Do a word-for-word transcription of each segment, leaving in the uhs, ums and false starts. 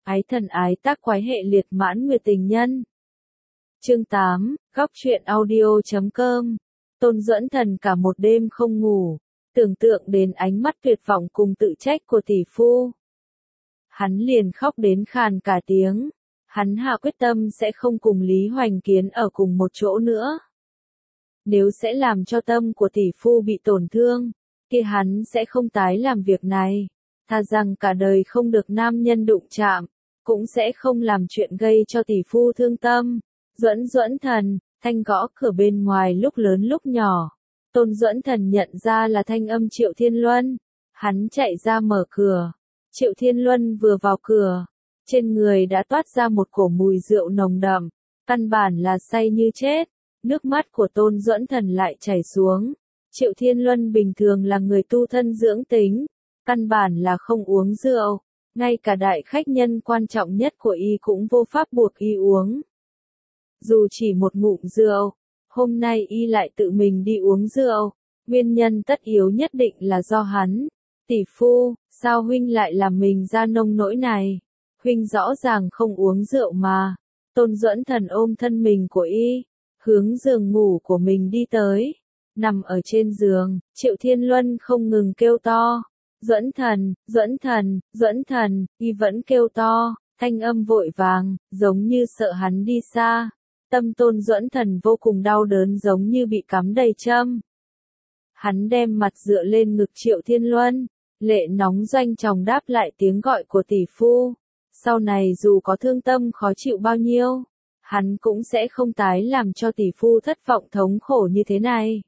Ái thần ái tác quái hệ liệt mãn nguyệt tình nhân. Chương tám, góc truyện audio chấm com. Tôn Duẫn Thần cả một đêm không ngủ, tưởng tượng đến ánh mắt tuyệt vọng cùng tự trách của tỷ phu. Hắn liền khóc đến khàn cả tiếng, hắn hạ quyết tâm sẽ không cùng Lý Hoành Kiến ở cùng một chỗ nữa. Nếu sẽ làm cho tâm của tỷ phu bị tổn thương, kia hắn sẽ không tái làm việc này, thà rằng cả đời không được nam nhân đụng chạm, cũng sẽ không làm chuyện gây cho tỷ phu thương tâm. Duẫn Duẫn Thần, thanh gõ cửa bên ngoài lúc lớn lúc nhỏ. Tôn Duẫn Thần nhận ra là thanh âm Triệu Thiên Luân. Hắn chạy ra mở cửa. Triệu Thiên Luân vừa vào cửa, trên người đã toát ra một cổ mùi rượu nồng đậm, căn bản là say như chết. Nước mắt của Tôn Duẫn Thần lại chảy xuống. Triệu Thiên Luân bình thường là người tu thân dưỡng tính, căn bản là không uống rượu, ngay cả đại khách nhân quan trọng nhất của y cũng vô pháp buộc y uống. Dù chỉ một ngụm rượu, hôm nay y lại tự mình đi uống rượu, nguyên nhân tất yếu nhất định là do hắn. Tỷ phu, sao huynh lại làm mình ra nông nỗi này? Huynh rõ ràng không uống rượu mà. Tôn Duẫn Thần ôm thân mình của y, hướng giường ngủ của mình đi tới. Nằm ở trên giường, Triệu Thiên Luân không ngừng kêu to. Duẫn Thần, Duẫn Thần, Duẫn Thần, y vẫn kêu to, thanh âm vội vàng, giống như sợ hắn đi xa. Tâm Tôn Duẫn Thần vô cùng đau đớn giống như bị cắm đầy châm. Hắn đem mặt dựa lên ngực Triệu Thiên Luân, lệ nóng doanh tròng đáp lại tiếng gọi của tỷ phu. Sau này dù có thương tâm khó chịu bao nhiêu, hắn cũng sẽ không tái làm cho tỷ phu thất vọng thống khổ như thế này.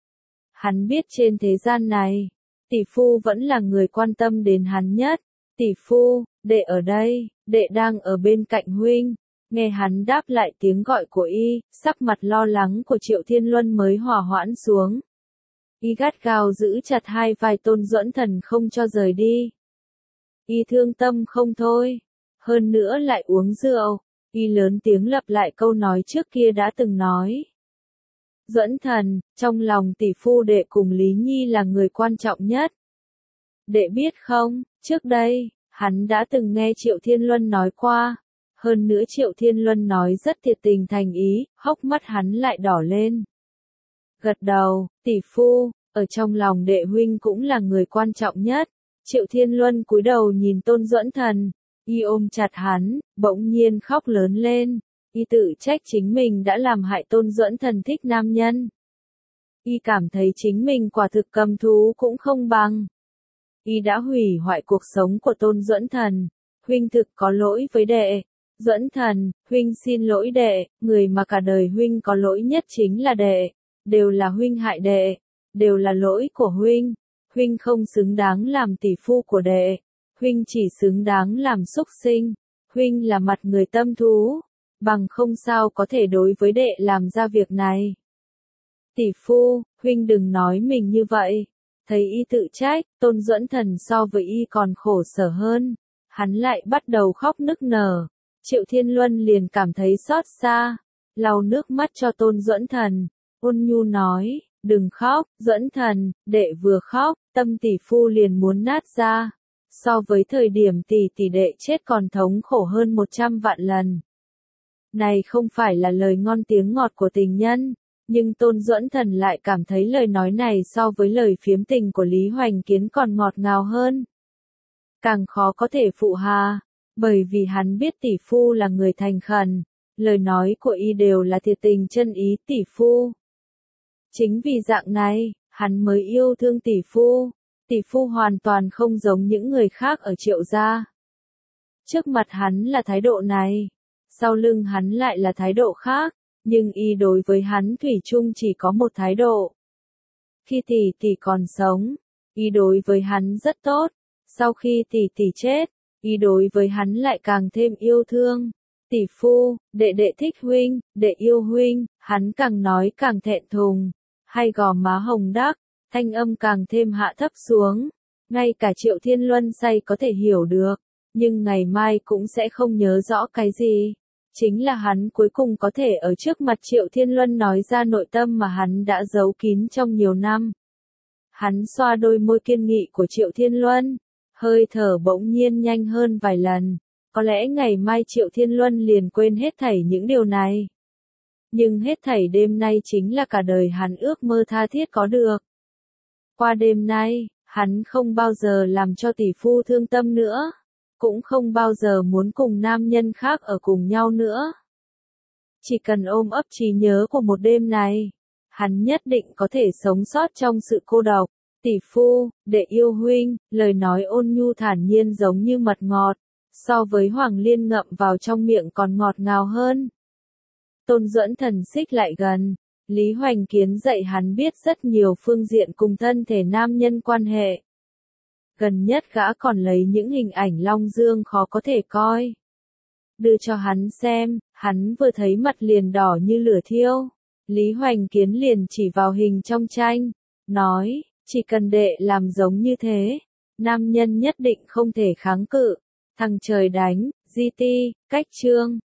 Hắn biết trên thế gian này, tỷ phu vẫn là người quan tâm đến hắn nhất. Tỷ phu, đệ ở đây, đệ đang ở bên cạnh huynh. Nghe hắn đáp lại tiếng gọi của y, sắc mặt lo lắng của Triệu Thiên Luân mới hòa hoãn xuống. Y gắt gao giữ chặt hai vai Tôn Duẫn Thần không cho rời đi. Y thương tâm không thôi, hơn nữa lại uống rượu. Y lớn tiếng lặp lại câu nói trước kia đã từng nói. Duẫn Thần, trong lòng tỷ phu đệ cùng Lý Nhi là người quan trọng nhất. Đệ biết không, trước đây, hắn đã từng nghe Triệu Thiên Luân nói qua. Hơn nữa Triệu Thiên Luân nói rất thiệt tình thành ý, hốc mắt hắn lại đỏ lên. Gật đầu, tỷ phu, ở trong lòng đệ huynh cũng là người quan trọng nhất. Triệu Thiên Luân cúi đầu nhìn Tôn Duẫn Thần, y ôm chặt hắn, bỗng nhiên khóc lớn lên. Y tự trách chính mình đã làm hại Tôn Duẫn Thần thích nam nhân. Y cảm thấy chính mình quả thực cầm thú cũng không bằng. Y đã hủy hoại cuộc sống của Tôn Duẫn Thần. Huynh thực có lỗi với đệ. Duẫn Thần, huynh xin lỗi đệ, người mà cả đời huynh có lỗi nhất chính là đệ. Đều là huynh hại đệ. Đều là lỗi của huynh. Huynh không xứng đáng làm tỷ phu của đệ. Huynh chỉ xứng đáng làm súc sinh. Huynh là mặt người tâm thú. Bằng không sao có thể đối với đệ làm ra việc này. Tỷ phu, huynh đừng nói mình như vậy. Thấy y tự trách, Tôn Duẫn Thần so với y còn khổ sở hơn. Hắn lại bắt đầu khóc nức nở. Triệu Thiên Luân liền cảm thấy xót xa. Lau nước mắt cho Tôn Duẫn Thần. Ôn nhu nói, đừng khóc, Duẫn Thần, đệ vừa khóc, tâm tỷ phu liền muốn nát ra. So với thời điểm tỷ tỷ đệ chết còn thống khổ hơn một trăm vạn lần. Này không phải là lời ngon tiếng ngọt của tình nhân, nhưng Tôn Duẫn Thần lại cảm thấy lời nói này so với lời phiếm tình của Lý Hoành Kiến còn ngọt ngào hơn. Càng khó có thể phụ hà, bởi vì hắn biết tỷ phu là người thành khẩn, lời nói của y đều là thiệt tình chân ý tỷ phu. Chính vì dạng này, hắn mới yêu thương tỷ phu. Tỷ phu hoàn toàn không giống những người khác ở Triệu gia. Trước mặt hắn là thái độ này, sau lưng hắn lại là thái độ khác, nhưng y đối với hắn thủy chung chỉ có một thái độ. Khi tỷ tỷ còn sống, y đối với hắn rất tốt, sau khi tỷ tỷ chết, y đối với hắn lại càng thêm yêu thương. Tỷ phu, đệ đệ thích huynh, đệ yêu huynh, hắn càng nói càng thẹn thùng, hay gò má hồng đắc, thanh âm càng thêm hạ thấp xuống. Ngay cả Triệu Thiên Luân say có thể hiểu được, nhưng ngày mai cũng sẽ không nhớ rõ cái gì. Chính là hắn cuối cùng có thể ở trước mặt Triệu Thiên Luân nói ra nội tâm mà hắn đã giấu kín trong nhiều năm. Hắn xoa đôi môi kiên nghị của Triệu Thiên Luân, hơi thở bỗng nhiên nhanh hơn vài lần. Có lẽ ngày mai Triệu Thiên Luân liền quên hết thảy những điều này. Nhưng hết thảy đêm nay chính là cả đời hắn ước mơ tha thiết có được. Qua đêm nay, hắn không bao giờ làm cho tỷ phu thương tâm nữa, cũng không bao giờ muốn cùng nam nhân khác ở cùng nhau nữa. Chỉ cần ôm ấp trí nhớ của một đêm này, hắn nhất định có thể sống sót trong sự cô độc. Tỷ phu, đệ yêu huynh, lời nói ôn nhu thản nhiên giống như mật ngọt, so với Hoàng Liên ngậm vào trong miệng còn ngọt ngào hơn. Tôn Duẫn Thần xích lại gần, Lý Hoành Kiến dạy hắn biết rất nhiều phương diện cùng thân thể nam nhân quan hệ. Gần nhất gã còn lấy những hình ảnh long dương khó có thể coi. Đưa cho hắn xem, hắn vừa thấy mặt liền đỏ như lửa thiêu. Lý Hoành Kiến liền chỉ vào hình trong tranh, nói, chỉ cần đệ làm giống như thế, nam nhân nhất định không thể kháng cự. Thằng trời đánh, gi ti, cách chương.